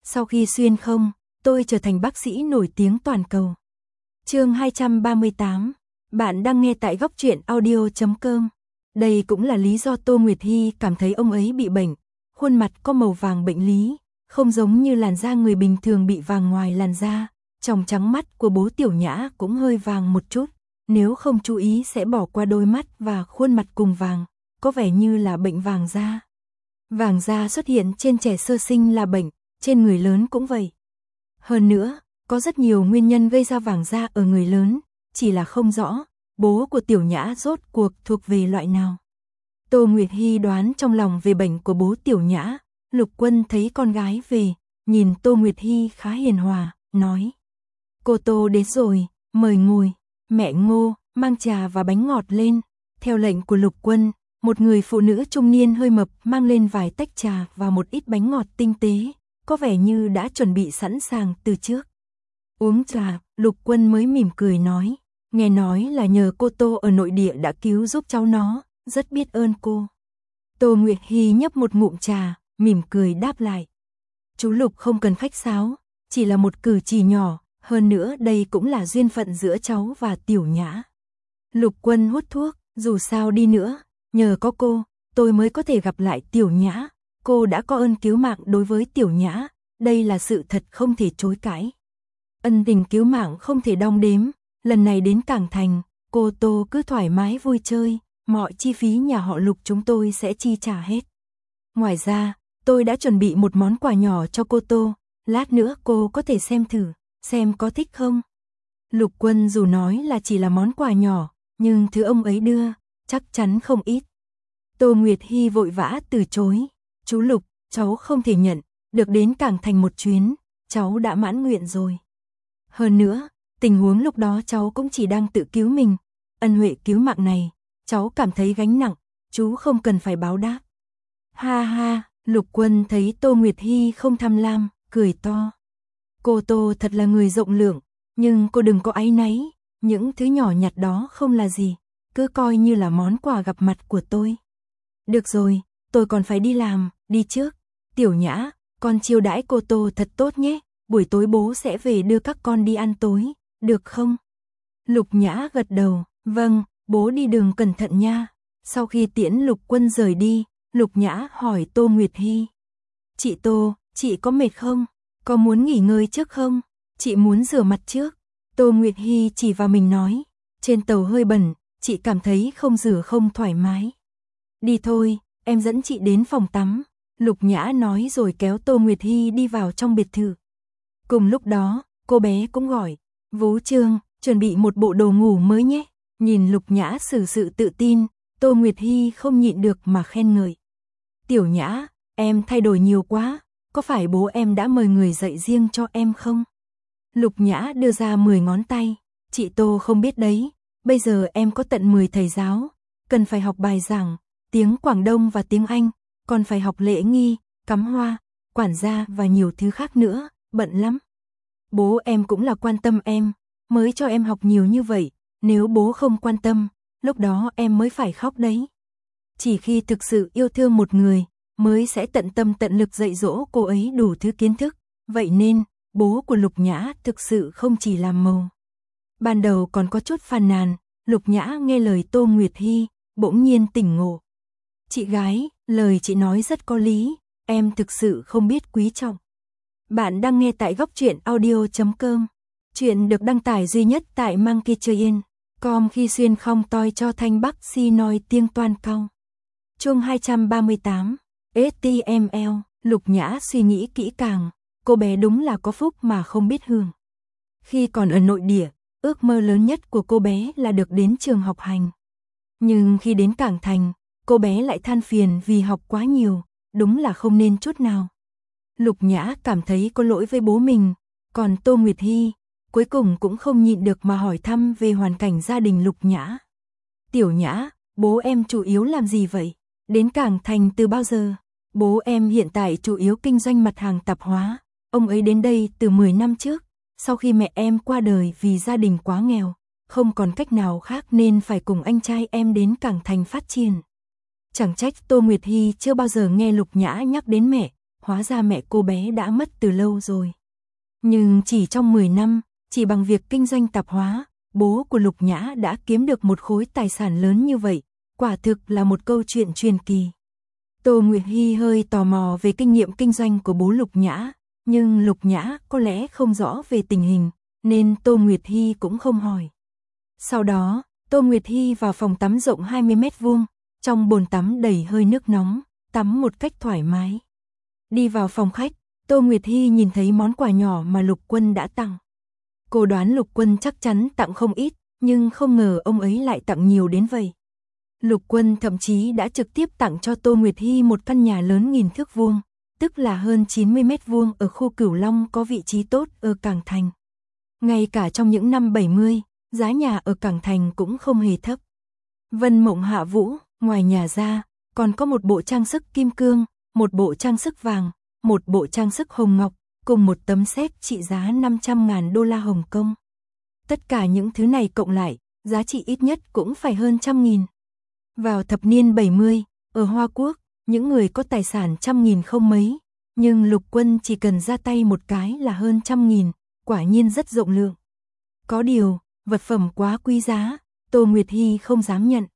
Sau khi xuyên không, tôi trở thành bác sĩ nổi tiếng toàn cầu. Chương 238. Bạn đang nghe tại góc truyện audio.com. Đây cũng là lý do Tô Nguyệt Hy cảm thấy ông ấy bị bệnh. Khuôn mặt có màu vàng bệnh lý, không giống như làn da người bình thường bị vàng ngoài làn da. Tròng trắng mắt của bố Tiểu Nhã cũng hơi vàng một chút. Nếu không chú ý sẽ bỏ qua đôi mắt và khuôn mặt cùng vàng, có vẻ như là bệnh vàng da. Vàng da xuất hiện trên trẻ sơ sinh là bệnh, trên người lớn cũng vậy. Hơn nữa, có rất nhiều nguyên nhân gây ra vàng da ở người lớn, chỉ là không rõ, bố của Tiểu Nhã rốt cuộc thuộc về loại nào. Tô Nguyệt Hy đoán trong lòng về bệnh của bố Tiểu Nhã, Lục Quân thấy con gái về, nhìn Tô Nguyệt Hy khá hiền hòa, nói. Cô Tô đến rồi, mời ngồi, mẹ Ngô, mang trà và bánh ngọt lên. Theo lệnh của Lục Quân, một người phụ nữ trung niên hơi mập mang lên vài tách trà và một ít bánh ngọt tinh tế, có vẻ như đã chuẩn bị sẵn sàng từ trước. Uống trà, Lục Quân mới mỉm cười nói, nghe nói là nhờ cô Tô ở nội địa đã cứu giúp cháu nó, rất biết ơn cô. Tô Nguyệt Hy nhấp một ngụm trà, mỉm cười đáp lại. Chú Lục không cần khách sáo, chỉ là một cử chỉ nhỏ, hơn nữa đây cũng là duyên phận giữa cháu và Tiểu Nhã. Lục Quân hút thuốc, dù sao đi nữa, nhờ có cô, tôi mới có thể gặp lại Tiểu Nhã. Cô đã có ơn cứu mạng đối với Tiểu Nhã, đây là sự thật không thể chối cãi. Ân tình cứu mạng không thể đong đếm, lần này đến Cảng Thành, cô Tô cứ thoải mái vui chơi, mọi chi phí nhà họ Lục chúng tôi sẽ chi trả hết. Ngoài ra, tôi đã chuẩn bị một món quà nhỏ cho cô Tô, lát nữa cô có thể xem thử, xem có thích không. Lục Quân dù nói là chỉ là món quà nhỏ, nhưng thứ ông ấy đưa, chắc chắn không ít. Tô Nguyệt Hy vội vã từ chối. Chú Lục, cháu không thể nhận, được đến Cảng Thành một chuyến, cháu đã mãn nguyện rồi. Hơn nữa, tình huống lúc đó cháu cũng chỉ đang tự cứu mình, ân huệ cứu mạng này, cháu cảm thấy gánh nặng, chú không cần phải báo đáp. Ha ha, Lục Quân thấy Tô Nguyệt Hy không tham lam, cười to. Cô Tô thật là người rộng lượng, nhưng cô đừng có áy náy, những thứ nhỏ nhặt đó không là gì, cứ coi như là món quà gặp mặt của tôi. Được rồi, tôi còn phải đi làm, đi trước. Tiểu Nhã, con chiêu đãi cô Tô thật tốt nhé, buổi tối bố sẽ về đưa các con đi ăn tối, được không? Lục Nhã gật đầu, vâng, bố đi đường cẩn thận nha. Sau khi tiễn Lục Quân rời đi, Lục Nhã hỏi Tô Nguyệt Hy. Chị Tô, chị có mệt không? Có muốn nghỉ ngơi trước không? Chị muốn rửa mặt trước. Tô Nguyệt Hy chỉ vào mình nói, trên tàu hơi bẩn, chị cảm thấy không rửa không thoải mái. Đi thôi, em dẫn chị đến phòng tắm. Lục Nhã nói rồi kéo Tô Nguyệt Hy đi vào trong biệt thự. Cùng lúc đó, cô bé cũng gọi, Vũ Trương, chuẩn bị một bộ đồ ngủ mới nhé. Nhìn Lục Nhã xử sự tự tin, Tô Nguyệt Hy không nhịn được mà khen ngợi. Tiểu Nhã, em thay đổi nhiều quá, có phải bố em đã mời người dạy riêng cho em không? Lục Nhã đưa ra 10 ngón tay, chị Tô không biết đấy, bây giờ em có tận 10 thầy giáo, cần phải học bài giảng, tiếng Quảng Đông và tiếng Anh, còn phải học lễ nghi, cắm hoa, quản gia và nhiều thứ khác nữa, bận lắm. Bố em cũng là quan tâm em, mới cho em học nhiều như vậy, nếu bố không quan tâm, lúc đó em mới phải khóc đấy. Chỉ khi thực sự yêu thương một người, mới sẽ tận tâm tận lực dạy dỗ cô ấy đủ thứ kiến thức, vậy nên, bố của Lục Nhã thực sự không chỉ làm màu. Ban đầu còn có chút phàn nàn, Lục Nhã nghe lời Tô Nguyệt Hy, bỗng nhiên tỉnh ngộ. Chị gái, lời chị nói rất có lý, em thực sự không biết quý trọng. Bạn đang nghe tại góc truyện audio.com. Chuyện được đăng tải duy nhất tại Monkeytrain.com khi xuyên không toi cho thanh bắc si nói tiếng toan cao. Chương 238. HTML. Lục Nhã suy nghĩ kỹ càng, cô bé đúng là có phúc mà không biết hưởng. Khi còn ở nội địa, ước mơ lớn nhất của cô bé là được đến trường học hành. Nhưng khi đến Cảng Thành, cô bé lại than phiền vì học quá nhiều, đúng là không nên chút nào. Lục Nhã cảm thấy có lỗi với bố mình, còn Tô Nguyệt Hy, cuối cùng cũng không nhịn được mà hỏi thăm về hoàn cảnh gia đình Lục Nhã. Tiểu Nhã, bố em chủ yếu làm gì vậy? Đến Cảng Thành từ bao giờ? Bố em hiện tại chủ yếu kinh doanh mặt hàng tạp hóa, ông ấy đến đây từ 10 năm trước, sau khi mẹ em qua đời vì gia đình quá nghèo, không còn cách nào khác nên phải cùng anh trai em đến Cảng Thành phát triển. Chẳng trách Tô Nguyệt Hy chưa bao giờ nghe Lục Nhã nhắc đến mẹ, hóa ra mẹ cô bé đã mất từ lâu rồi. Nhưng chỉ trong 10 năm, chỉ bằng việc kinh doanh tạp hóa, bố của Lục Nhã đã kiếm được một khối tài sản lớn như vậy, quả thực là một câu chuyện truyền kỳ. Tô Nguyệt Hy hơi tò mò về kinh nghiệm kinh doanh của bố Lục Nhã, nhưng Lục Nhã có lẽ không rõ về tình hình, nên Tô Nguyệt Hy cũng không hỏi. Sau đó, Tô Nguyệt Hy vào phòng tắm rộng 20 mét vuông, trong bồn tắm đầy hơi nước nóng, tắm một cách thoải mái. Đi vào phòng khách, Tô Nguyệt Hy nhìn thấy món quà nhỏ mà Lục Quân đã tặng. Cô đoán Lục Quân chắc chắn tặng không ít, nhưng không ngờ ông ấy lại tặng nhiều đến vậy. Lục Quân thậm chí đã trực tiếp tặng cho Tô Nguyệt Hy một căn nhà lớn 1000 thước vuông, tức là hơn 90 mét vuông ở khu Cửu Long có vị trí tốt ở Cảng Thành. Ngay cả trong những năm 70, giá nhà ở Cảng Thành cũng không hề thấp. Vân Mộng Hạ Vũ, ngoài nhà ra, còn có một bộ trang sức kim cương, một bộ trang sức vàng, một bộ trang sức hồng ngọc, cùng một tấm séc trị giá 500.000 đô la Hồng Kông. Tất cả những thứ này cộng lại, giá trị ít nhất cũng phải hơn 100.000. Vào thập niên 70, ở Hoa Quốc, những người có tài sản 100.000 không mấy, nhưng Lục Quân chỉ cần ra tay một cái là hơn 100.000, quả nhiên rất rộng lượng. Có điều, vật phẩm quá quý giá, Tô Nguyệt Hy không dám nhận.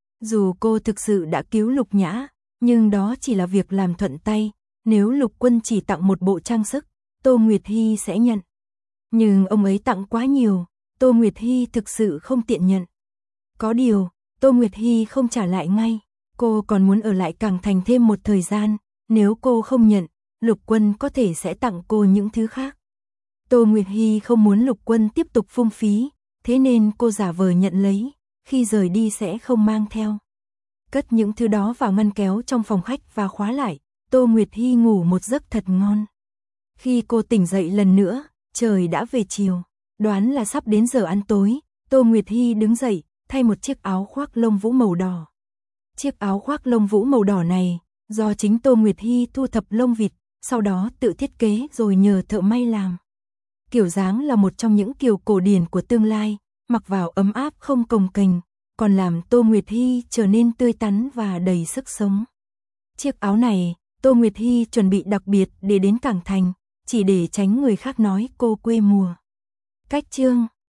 Dù cô thực sự đã cứu Lục Nhã, nhưng đó chỉ là việc làm thuận tay, nếu Lục Quân chỉ tặng một bộ trang sức, Tô Nguyệt Hy sẽ nhận. Nhưng ông ấy tặng quá nhiều, Tô Nguyệt Hy thực sự không tiện nhận. Có điều, Tô Nguyệt Hy không trả lại ngay, cô còn muốn ở lại Cảng Thành thêm một thời gian, nếu cô không nhận, Lục Quân có thể sẽ tặng cô những thứ khác. Tô Nguyệt Hy không muốn Lục Quân tiếp tục phung phí, thế nên cô giả vờ nhận lấy, khi rời đi sẽ không mang theo. Cất những thứ đó vào ngăn kéo trong phòng khách và khóa lại, Tô Nguyệt Hy ngủ một giấc thật ngon. Khi cô tỉnh dậy lần nữa, trời đã về chiều, đoán là sắp đến giờ ăn tối, Tô Nguyệt Hy đứng dậy, thay một chiếc áo khoác lông vũ màu đỏ. Chiếc áo khoác lông vũ màu đỏ này, do chính Tô Nguyệt Hy thu thập lông vịt, sau đó tự thiết kế rồi nhờ thợ may làm. Kiểu dáng là một trong những kiểu cổ điển của tương lai, mặc vào ấm áp không cồng kềnh, còn làm Tô Nguyệt Hy trở nên tươi tắn và đầy sức sống. Chiếc áo này, Tô Nguyệt Hy chuẩn bị đặc biệt để đến Cảng Thành, chỉ để tránh người khác nói cô quê mùa. Cách chương